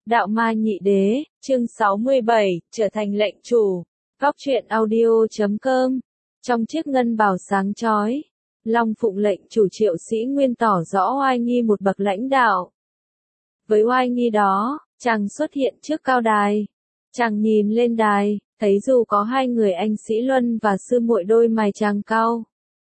Đạo Ma Nhị Đế, chương 67, trở thành lệnh chủ. Góc truyện audio.com. Trong chiếc ngân bào sáng chói, Long Phụng lệnh chủ Triệu Sĩ Nguyên tỏ rõ oai nghi một bậc lãnh đạo. Với oai nghi đó, chàng xuất hiện trước cao đài. Chàng nhìn lên đài, thấy dù có hai người anh Sĩ Luân và sư muội đôi mày chàng cau.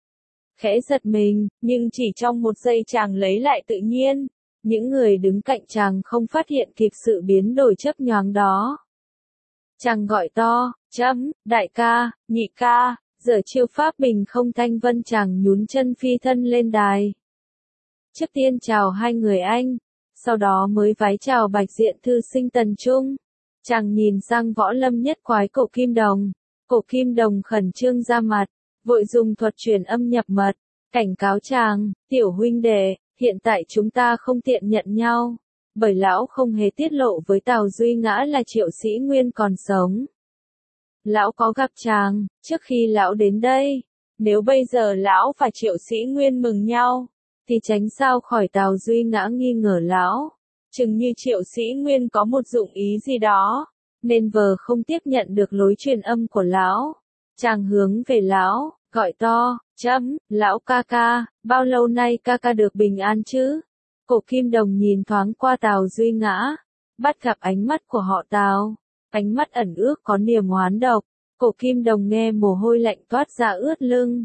Khẽ giật mình, nhưng chỉ trong một giây chàng lấy lại tự nhiên. Những người đứng cạnh chàng không phát hiện kịp sự biến đổi chớp nhoáng đó. Chàng gọi to, đại ca, nhị ca, giờ chiêu pháp bình không thanh vân. Chàng nhún chân phi thân lên đài. Trước tiên chào hai người anh, sau đó mới vái chào Bạch Diện thư sinh Tần Trung. Chàng nhìn sang Võ Lâm Nhất Quái Cổ Kim Đồng. Cổ Kim Đồng khẩn trương ra mặt, vội dùng thuật truyền âm nhập mật, cảnh cáo chàng, tiểu huynh đệ. Hiện tại chúng ta không tiện nhận nhau, bởi lão không hề tiết lộ với Tào Duy Ngã là Triệu Sĩ Nguyên còn sống. Lão có gặp chàng, trước khi lão đến đây, nếu bây giờ lão và Triệu Sĩ Nguyên mừng nhau, thì tránh sao khỏi Tào Duy Ngã nghi ngờ lão, chừng như Triệu Sĩ Nguyên có một dụng ý gì đó, nên vờ không tiếp nhận được lối truyền âm của lão. Chàng hướng về lão, gọi to, lão ca ca, bao lâu nay ca ca được bình an chứ? Cổ Kim Đồng nhìn thoáng qua Tào Duy Ngã, bắt gặp ánh mắt của họ Tào, ánh mắt ẩn ước có niềm oán độc. Cổ Kim Đồng nghe mồ hôi lạnh toát ra ướt lưng.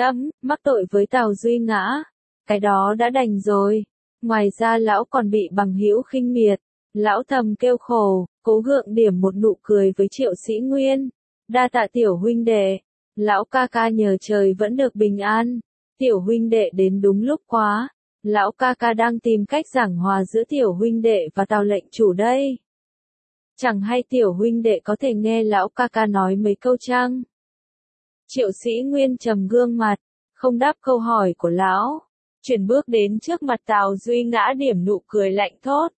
Mắc tội với Tào Duy Ngã, cái đó đã đành rồi. Ngoài ra lão còn bị bằng hữu khinh miệt. Lão thầm kêu khổ, cố gượng điểm một nụ cười với Triệu Sĩ Nguyên. Đa tạ tiểu huynh đệ. Lão ca ca nhờ trời vẫn được bình an. Tiểu huynh đệ đến đúng lúc quá. Lão ca ca đang tìm cách giảng hòa giữa tiểu huynh đệ và Tào lệnh chủ đây. Chẳng hay tiểu huynh đệ có thể nghe lão ca ca nói mấy câu chăng? Triệu Sĩ Nguyên trầm gương mặt, không đáp câu hỏi của lão, chuyển bước đến trước mặt Tào Duy Ngã điểm nụ cười lạnh thốt.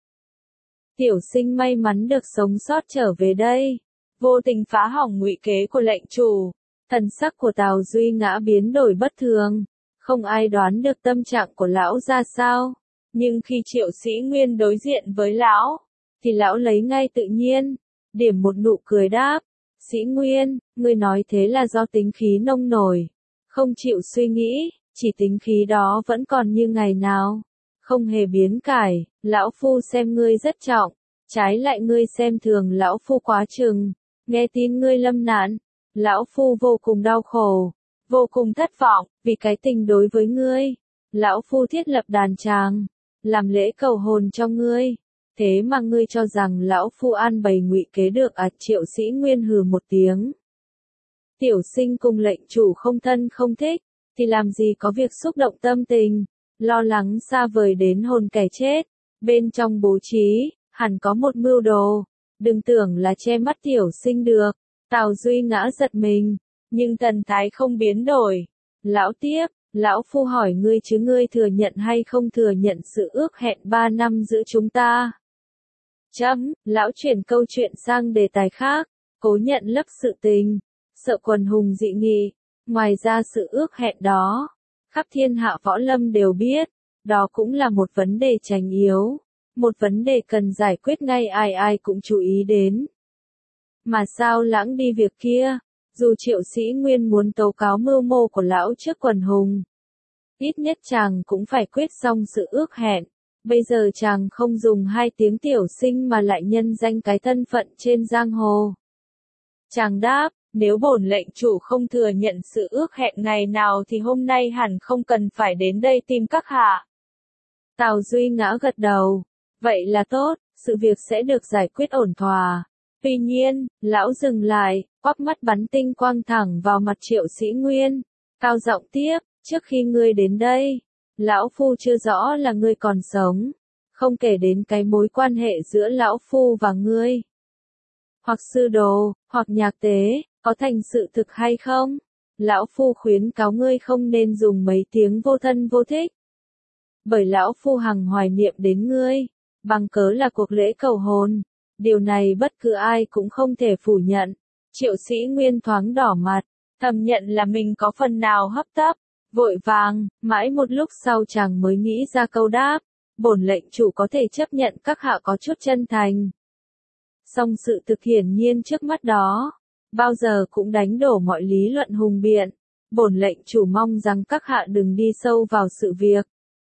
Tiểu sinh may mắn được sống sót trở về đây, vô tình phá hỏng ngụy kế của lệnh chủ. Thần sắc của Tào Duy Ngã biến đổi bất thường, không ai đoán được tâm trạng của lão ra sao, nhưng khi Triệu Sĩ Nguyên đối diện với lão, thì lão lấy ngay tự nhiên, điểm một nụ cười đáp, Sĩ Nguyên, ngươi nói thế là do tính khí nông nổi, không chịu suy nghĩ, chỉ tính khí đó vẫn còn như ngày nào, không hề biến cải, lão phu xem ngươi rất trọng, trái lại ngươi xem thường lão phu quá chừng, nghe tin ngươi lâm nạn. Lão phu vô cùng đau khổ, vô cùng thất vọng, vì cái tình đối với ngươi. Lão phu thiết lập đàn tràng, làm lễ cầu hồn cho ngươi. Thế mà ngươi cho rằng lão phu an bày ngụy kế được à? Triệu Sĩ Nguyên hừ một tiếng. Tiểu sinh cùng lệnh chủ không thân không thích, thì làm gì có việc xúc động tâm tình, lo lắng xa vời đến hồn kẻ chết. Bên trong bố trí, hẳn có một mưu đồ, đừng tưởng là che mắt tiểu sinh được. Tào Duy Ngã giật mình, nhưng thần thái không biến đổi. Lão tiếp, lão phu hỏi ngươi chứ ngươi thừa nhận hay không thừa nhận sự ước hẹn 3 năm giữa chúng ta? Lão chuyển câu chuyện sang đề tài khác, cố nhận lấp sự tình, sợ quần hùng dị nghị. Ngoài ra sự ước hẹn đó, khắp thiên hạ võ lâm đều biết, đó cũng là một vấn đề tránh yếu, một vấn đề cần giải quyết ngay ai ai cũng chú ý đến. Mà sao lãng đi việc kia, dù Triệu Sĩ Nguyên muốn tố cáo mưu mô của lão trước quần hùng, ít nhất chàng cũng phải quyết xong sự ước hẹn. Bây giờ chàng không dùng 2 tiếng tiểu sinh mà lại nhân danh cái thân phận trên giang hồ. Chàng đáp, nếu bổn lệnh chủ không thừa nhận sự ước hẹn ngày nào thì hôm nay hẳn không cần phải đến đây tìm các hạ. Tào Duy Ngã gật đầu, vậy là tốt, sự việc sẽ được giải quyết ổn thỏa. Tuy nhiên, lão dừng lại, quắc mắt bắn tinh quang thẳng vào mặt Triệu Sĩ Nguyên, cao giọng tiếp, trước khi ngươi đến đây, lão phu chưa rõ là ngươi còn sống, không kể đến cái mối quan hệ giữa lão phu và ngươi. Hoặc sư đồ, hoặc nhạc tế, có thành sự thực hay không? Lão phu khuyến cáo ngươi không nên dùng mấy tiếng vô thân vô thích. Bởi lão phu hằng hoài niệm đến ngươi, bằng cớ là cuộc lễ cầu hồn. Điều này bất cứ ai cũng không thể phủ nhận. Triệu Sĩ Nguyên thoáng đỏ mặt, thầm nhận là mình có phần nào hấp tấp, vội vàng, mãi một lúc sau chàng mới nghĩ ra câu đáp. Bổn lệnh chủ có thể chấp nhận các hạ có chút chân thành, Song sự thực hiển nhiên trước mắt đó, bao giờ cũng đánh đổ mọi lý luận hùng biện. Bổn lệnh chủ mong rằng các hạ đừng đi sâu vào sự việc,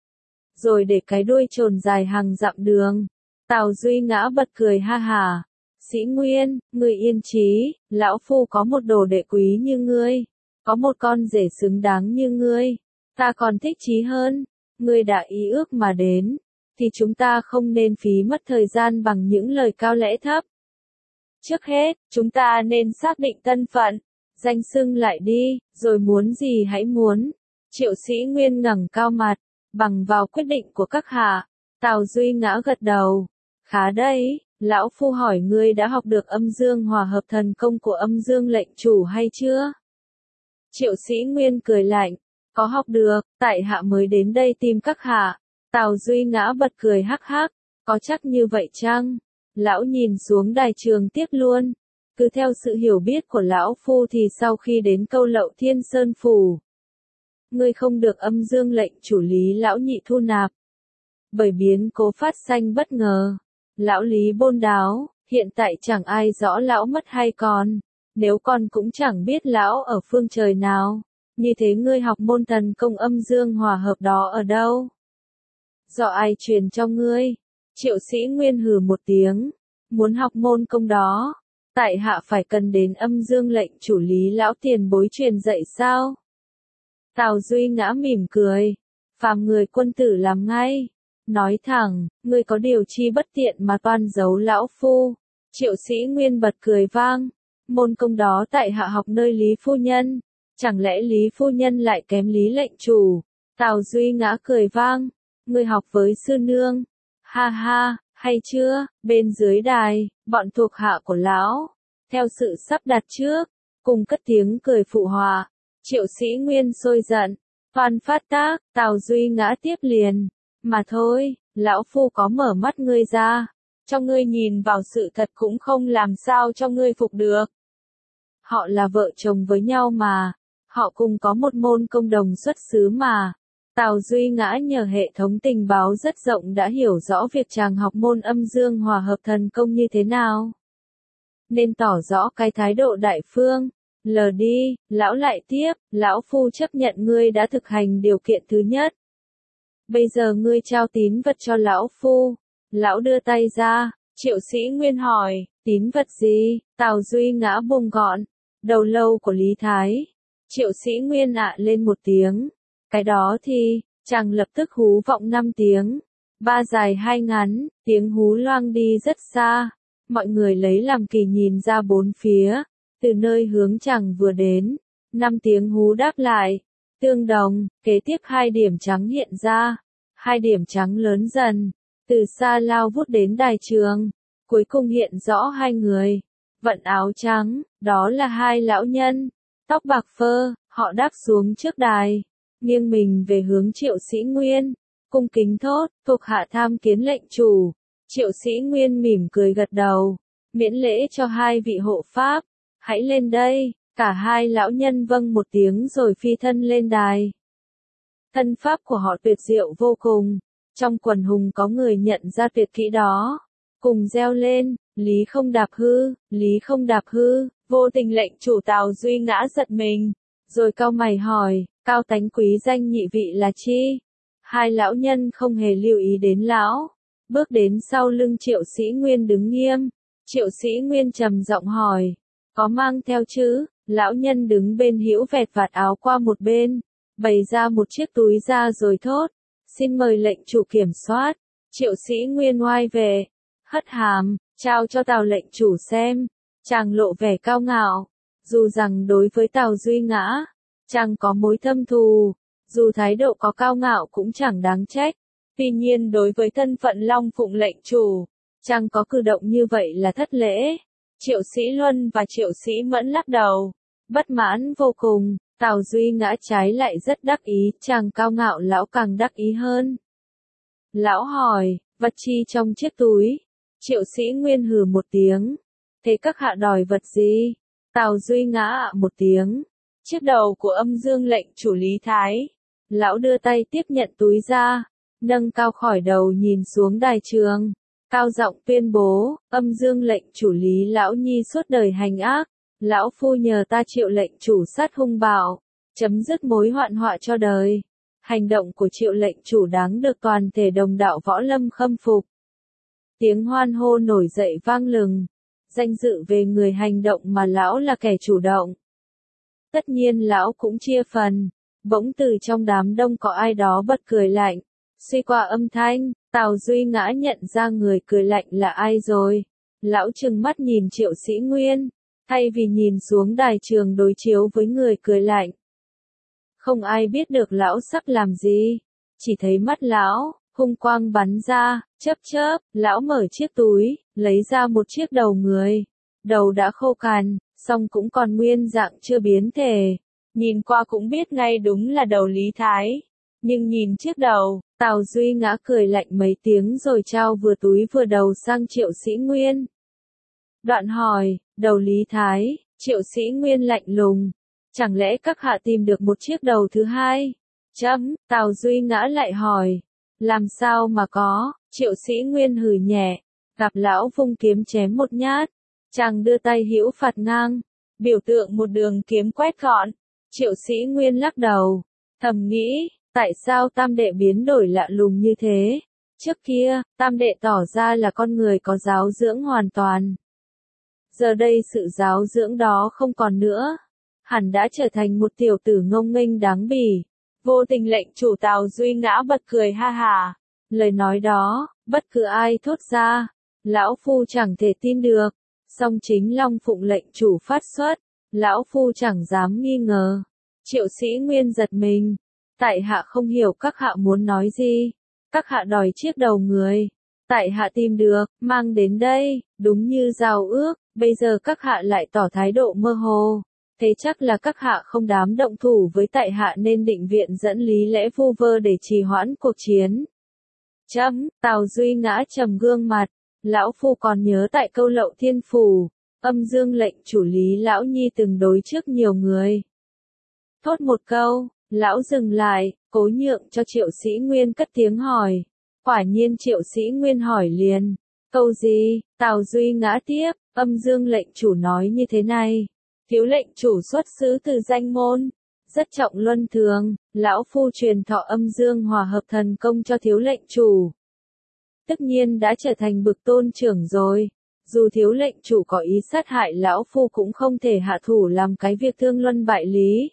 rồi để cái đuôi trồn dài hàng dặm đường. Tào Duy Ngã bật cười ha hả. Sĩ Nguyên, ngươi yên trí, lão phu có một đồ đệ quý như ngươi, có một con rể xứng đáng như ngươi, ta còn thích chí hơn. Ngươi đã ý ước mà đến, thì chúng ta không nên phí mất thời gian bằng những lời cao lẽ thấp. Trước hết, chúng ta nên xác định thân phận, danh xưng lại đi, rồi muốn gì hãy muốn. Triệu Sĩ Nguyên ngẩng cao mặt, bằng vào quyết định của các hạ. Tào Duy Ngã gật đầu. Khá đấy, lão phu hỏi ngươi đã học được âm dương hòa hợp thần công của âm dương lệnh chủ hay chưa? Triệu Sĩ Nguyên cười lạnh. Có học được, tại hạ mới đến đây tìm các hạ. Tào Duy Ngã bật cười hắc hắc. Có chắc như vậy chăng? Lão nhìn xuống đài trường tiếp luôn. Cứ theo sự hiểu biết của lão phu thì sau khi đến câu Lậu Thiên Sơn Phủ, ngươi không được âm dương lệnh chủ Lý lão nhị thu nạp. Bởi biến cố phát sanh bất ngờ, lão Lý bôn đáo, hiện tại chẳng ai rõ lão mất hay còn, nếu còn cũng chẳng biết lão ở phương trời nào. Như thế ngươi học môn thần công âm dương hòa hợp đó ở đâu? Do ai truyền cho ngươi? Triệu Sĩ Nguyên hừ một tiếng. Muốn học môn công đó, tại hạ phải cần đến âm dương lệnh chủ Lý lão tiền bối truyền dạy sao? Tào Duy Ngã mỉm cười. Phàm người quân tử làm ngay. Nói thẳng, ngươi có điều chi bất tiện mà toan giấu lão phu. Triệu Sĩ Nguyên bật cười vang. Môn công đó tại hạ học nơi Lý phu nhân. Chẳng lẽ Lý phu nhân lại kém Lý lệnh chủ? Tào Duy Ngã cười vang. Ngươi học với sư nương. Ha ha, hay chưa? Bên dưới đài, bọn thuộc hạ của lão, theo sự sắp đặt trước, cùng cất tiếng cười phụ họa. Triệu Sĩ Nguyên sôi giận. Toan phát tác, Tào Duy Ngã tiếp liền. Mà thôi, lão phu có mở mắt ngươi ra, cho ngươi nhìn vào sự thật cũng không làm sao cho ngươi phục được. Họ là vợ chồng với nhau mà, họ cùng có một môn công đồng xuất xứ mà. Tào Duy Ngã nhờ hệ thống tình báo rất rộng đã hiểu rõ việc chàng học môn âm dương hòa hợp thần công như thế nào. Nên tỏ rõ cái thái độ đại phương. Lờ đi, lão lại tiếp, lão phu chấp nhận ngươi đã thực hành điều kiện thứ nhất. Bây giờ ngươi trao tín vật cho lão phu. Lão đưa tay ra. Triệu Sĩ Nguyên hỏi, tín vật gì? Tào Duy Ngã bùng gọn. Đầu lâu của Lý Thái. Triệu Sĩ Nguyên ạ lên một tiếng. Cái đó thì, chàng lập tức hú vọng 5 tiếng. 3 dài 2 ngắn, tiếng hú loang đi rất xa. Mọi người lấy làm kỳ nhìn ra bốn phía. Từ nơi hướng chàng vừa đến, 5 tiếng hú đáp lại. Tương đồng, kế tiếp 2 điểm trắng hiện ra. 2 điểm trắng lớn dần, từ xa lao vút đến đài trường. Cuối cùng hiện rõ 2 người. Vận áo trắng, đó là 2 lão nhân. Tóc bạc phơ, họ đáp xuống trước đài. Nghiêng mình về hướng Triệu Sĩ Nguyên. Cung kính thốt, thuộc hạ tham kiến lệnh chủ. Triệu Sĩ Nguyên mỉm cười gật đầu. Miễn lễ cho 2 vị hộ pháp. Hãy lên đây. Cả 2 lão nhân vâng một tiếng rồi phi thân lên đài. Thân pháp của họ tuyệt diệu vô cùng. Trong quần hùng có người nhận ra tuyệt kỹ đó. Cùng reo lên, Lý không đạp hư, Lý không đạp hư. Vô tình lệnh chủ Tào Duy Ngã giật mình. Rồi cau mày hỏi, cao tánh quý danh nhị vị là chi? 2 lão nhân không hề lưu ý đến lão. Bước đến sau lưng Triệu Sĩ Nguyên đứng nghiêm. Triệu Sĩ Nguyên trầm giọng hỏi, có mang theo chứ? Lão nhân đứng bên hữu vẹt vạt áo qua một bên, bày ra một chiếc túi ra rồi thốt, xin mời lệnh chủ kiểm soát. Triệu Sĩ Nguyên oai về, hất hàm, trao cho Tào lệnh chủ xem. Chàng lộ vẻ cao ngạo, dù rằng đối với Tào Duy Ngã, chàng có mối thâm thù, dù thái độ có cao ngạo cũng chẳng đáng trách. Tuy nhiên đối với thân phận Long Phụng lệnh chủ, chàng có cử động như vậy là thất lễ. Triệu Sĩ Luân và Triệu Sĩ Mẫn lắc đầu, bất mãn vô cùng. Tào Duy Ngã trái lại rất đắc ý, chàng cao ngạo lão càng đắc ý hơn. Lão hỏi, vật chi trong chiếc túi? Triệu Sĩ Nguyên hừ một tiếng. Thế các hạ đòi vật gì? Tào Duy Ngã ạ một tiếng. Chiếc đầu của âm dương lệnh chủ Lý Thái. Lão đưa tay tiếp nhận túi ra, nâng cao khỏi đầu nhìn xuống đài trường. cao giọng tuyên bố, âm dương lệnh chủ Lý Lão Nhi suốt đời hành ác, lão phu nhờ ta Triệu lệnh chủ sát hung bạo, chấm dứt mối hoạn họa cho đời. Hành động của Triệu lệnh chủ đáng được toàn thể đồng đạo võ lâm khâm phục. Tiếng hoan hô nổi dậy vang lừng, danh dự về người hành động mà lão là kẻ chủ động. Tất nhiên lão cũng chia phần, bỗng từ trong đám đông có ai đó bật cười lạnh. Suy qua âm thanh, Tào Duy Ngã nhận ra người cười lạnh là ai rồi. Lão trừng mắt nhìn Triệu Sĩ Nguyên, thay vì nhìn xuống đài trường đối chiếu với người cười lạnh. Không ai biết được lão sắp làm gì, chỉ thấy mắt lão, hung quang bắn ra, chớp chớp, lão mở chiếc túi, lấy ra một chiếc đầu người. Đầu đã khô cằn, song cũng còn nguyên dạng chưa biến thể. Nhìn qua cũng biết ngay đúng là đầu Lý Thái. Nhưng nhìn chiếc đầu, Tào Duy Ngã cười lạnh mấy tiếng rồi trao vừa túi vừa đầu sang Triệu Sĩ Nguyên. Đoạn hỏi, đầu Lý Thái, Triệu Sĩ Nguyên lạnh lùng. Chẳng lẽ các hạ tìm được một chiếc đầu thứ hai? Tào Duy Ngã lại hỏi. Làm sao mà có, Triệu Sĩ Nguyên hừ nhẹ. Gặp lão vung kiếm chém một nhát. Chàng đưa tay hữu phạt ngang. Biểu tượng một đường kiếm quét gọn. Triệu Sĩ Nguyên lắc đầu. Thầm nghĩ, tại sao tam đệ biến đổi lạ lùng như thế? Trước kia, tam đệ tỏ ra là con người có giáo dưỡng hoàn toàn. Giờ đây sự giáo dưỡng đó không còn nữa. Hẳn đã trở thành một tiểu tử ngông nghênh đáng bỉ. Vô tình lệnh chủ Tào Duy Ngã bật cười ha hả. Lời nói đó, bất cứ ai thốt ra, lão phu chẳng thể tin được. Song chính Long Phụng lệnh chủ phát xuất, lão phu chẳng dám nghi ngờ. Triệu Sĩ Nguyên giật mình. Tại hạ không hiểu các hạ muốn nói gì. Các hạ đòi chiếc đầu người. Tại hạ tìm được, mang đến đây, đúng như giao ước, bây giờ các hạ lại tỏ thái độ mơ hồ. Thế chắc là các hạ không dám động thủ với tại hạ nên định viện dẫn lý lẽ vu vơ để trì hoãn cuộc chiến. Tào Duy Ngã trầm gương mặt, lão phu còn nhớ tại câu Lậu Thiên Phủ, âm dương lệnh chủ Lý Lão Nhi từng đối trước nhiều người. Thốt một câu, lão dừng lại, cố nhượng cho Triệu Sĩ Nguyên cất tiếng hỏi. Quả nhiên Triệu Sĩ Nguyên hỏi liền. Câu gì? Tào Duy Ngã tiếp, âm dương lệnh chủ nói như thế này. Thiếu lệnh chủ xuất xứ từ danh môn, rất trọng luân thường, lão phu truyền thọ âm dương hòa hợp thần công cho thiếu lệnh chủ. Tất nhiên đã trở thành bực tôn trưởng rồi, dù thiếu lệnh chủ có ý sát hại lão phu cũng không thể hạ thủ làm cái việc thương luân bại lý.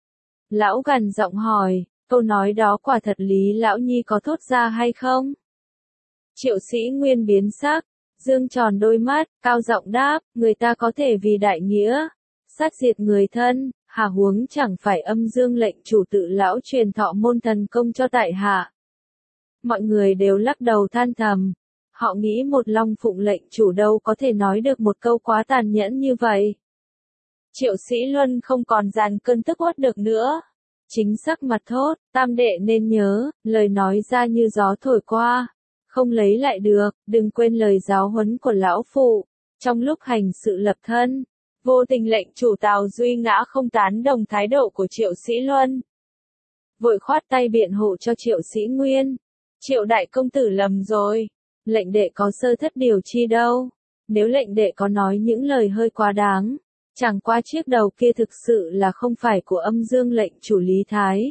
Lão gằn giọng hỏi, câu nói đó quả thật Lý Lão Nhi có thốt ra hay không? Triệu Sĩ Nguyên biến sắc, dương tròn đôi mắt, cao giọng đáp, người ta có thể vì đại nghĩa sát diệt người thân, hà huống chẳng phải âm dương lệnh chủ tự lão truyền thọ môn thần công cho tại hạ. Mọi người đều lắc đầu than thầm. Họ nghĩ một Long Phụng lệnh chủ đâu có thể nói được một câu quá tàn nhẫn như vậy. Triệu Sĩ Luân không còn dàn cơn tức uất được nữa. Chính sắc mặt thốt, tam đệ nên nhớ, lời nói ra như gió thổi qua. Không lấy lại được, đừng quên lời giáo huấn của lão phụ. Trong lúc hành sự lập thân, vô tình lệnh chủ Tào Duy Ngã không tán đồng thái độ của Triệu Sĩ Luân. Vội khoát tay biện hộ cho Triệu Sĩ Nguyên. Triệu đại công tử lầm rồi. Lệnh đệ có sơ thất điều chi đâu. Nếu lệnh đệ có nói những lời hơi quá đáng, chẳng qua chiếc đầu kia thực sự là không phải của âm dương lệnh chủ Lý Thái.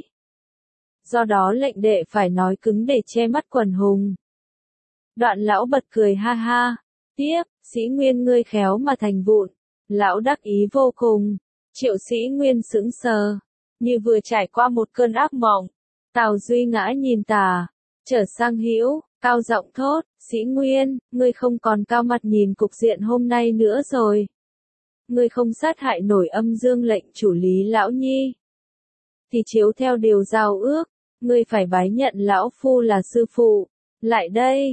Do đó lệnh đệ phải nói cứng để che mắt quần hùng. Đoạn lão bật cười ha ha. Tiếp, Sĩ Nguyên ngươi khéo mà thành vụn. Lão đắc ý vô cùng. Triệu Sĩ Nguyên sững sờ, như vừa trải qua một cơn ác mộng. Tào Duy Ngã nhìn tà, trở sang hữu, cao giọng thốt, Sĩ Nguyên, ngươi không còn cao mặt nhìn cục diện hôm nay nữa rồi. Ngươi không sát hại nổi âm dương lệnh chủ Lý Lão Nhi. Thì chiếu theo điều giao ước, ngươi phải bái nhận lão phu là sư phụ. Lại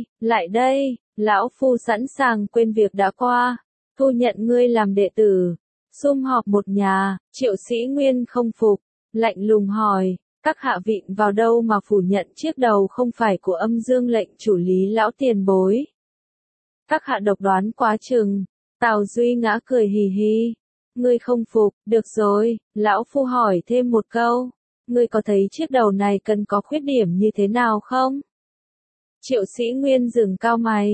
đây, lão phu sẵn sàng quên việc đã qua. Thu nhận ngươi làm đệ tử. Sum họp một nhà, Triệu Sĩ Nguyên không phục, lạnh lùng hỏi, các hạ vịn vào đâu mà phủ nhận chiếc đầu không phải của âm dương lệnh chủ Lý Lão tiền bối. Các hạ độc đoán quá chừng. Tào Duy Ngã cười hì hì. Ngươi không phục, được rồi, lão phu hỏi thêm một câu. Ngươi có thấy chiếc đầu này cần có khuyết điểm như thế nào không? Triệu Sĩ Nguyên dừng cao mày.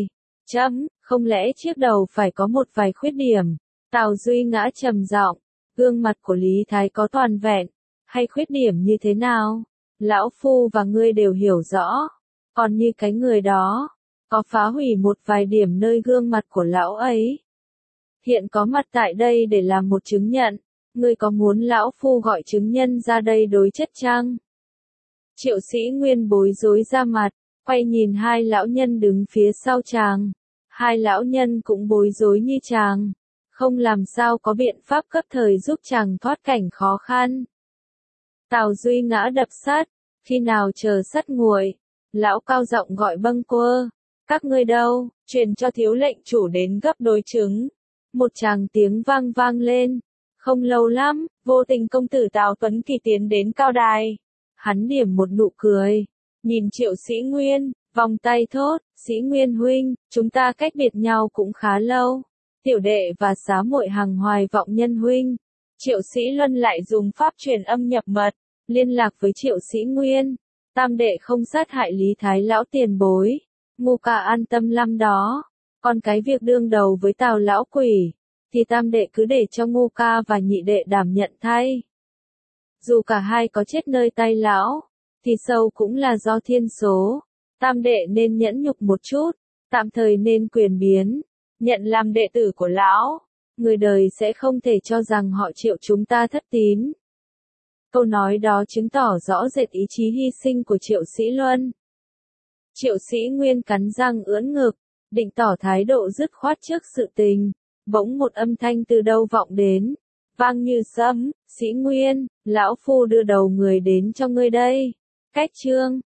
Không lẽ chiếc đầu phải có một vài khuyết điểm? Tào Duy Ngã trầm giọng, gương mặt của Lý Thái có toàn vẹn, hay khuyết điểm như thế nào? Lão Phu và ngươi đều hiểu rõ. Còn như cái người đó, có phá hủy một vài điểm nơi gương mặt của lão ấy. Hiện có mặt tại đây để làm một chứng nhận. Ngươi có muốn lão Phu gọi chứng nhân ra đây đối chất chăng? Triệu Sĩ Nguyên bối rối ra mặt, quay nhìn hai lão nhân đứng phía sau chàng. Hai lão nhân cũng bối rối như chàng, không làm sao có biện pháp cấp thời giúp chàng thoát cảnh khó khăn. Tào Duy Ngã đập sắt, khi nào chờ sắt nguội, lão cao giọng gọi bâng quơ, các ngươi đâu, truyền cho thiếu lệnh chủ đến gấp đối chứng. Một tràng tiếng vang vang lên, không lâu lắm, vô tình công tử Tào Tuấn Kỳ tiến đến cao đài. Hắn điểm một nụ cười, nhìn Triệu Sĩ Nguyên, vòng tay thốt, Sĩ Nguyên huynh, chúng ta cách biệt nhau cũng khá lâu. Tiểu đệ và xá muội Hằng Hoài vọng nhân huynh. Triệu Sĩ Luân lại dùng pháp truyền âm nhập mật, liên lạc với Triệu Sĩ Nguyên. Tam đệ không sát hại Lý Thái lão tiền bối. Ngu ca an tâm lắm đó. Còn cái việc đương đầu với Tào lão quỷ, thì tam đệ cứ để cho Ngu ca và nhị đệ đảm nhận thay. Dù cả hai có chết nơi tay lão, thì sâu cũng là do thiên số. Tam đệ nên nhẫn nhục một chút, tạm thời nên quyền biến, nhận làm đệ tử của lão. Người đời sẽ không thể cho rằng họ Triệu chúng ta thất tín. Câu nói đó chứng tỏ rõ rệt ý chí hy sinh của Triệu Sĩ Luân. Triệu Sĩ Nguyên cắn răng ưỡn ngực, định tỏ thái độ dứt khoát trước sự tình. Bỗng một âm thanh từ đâu vọng đến, vang như sấm, Sĩ Nguyên, lão Phu đưa đầu người đến cho ngươi đây. Cách chương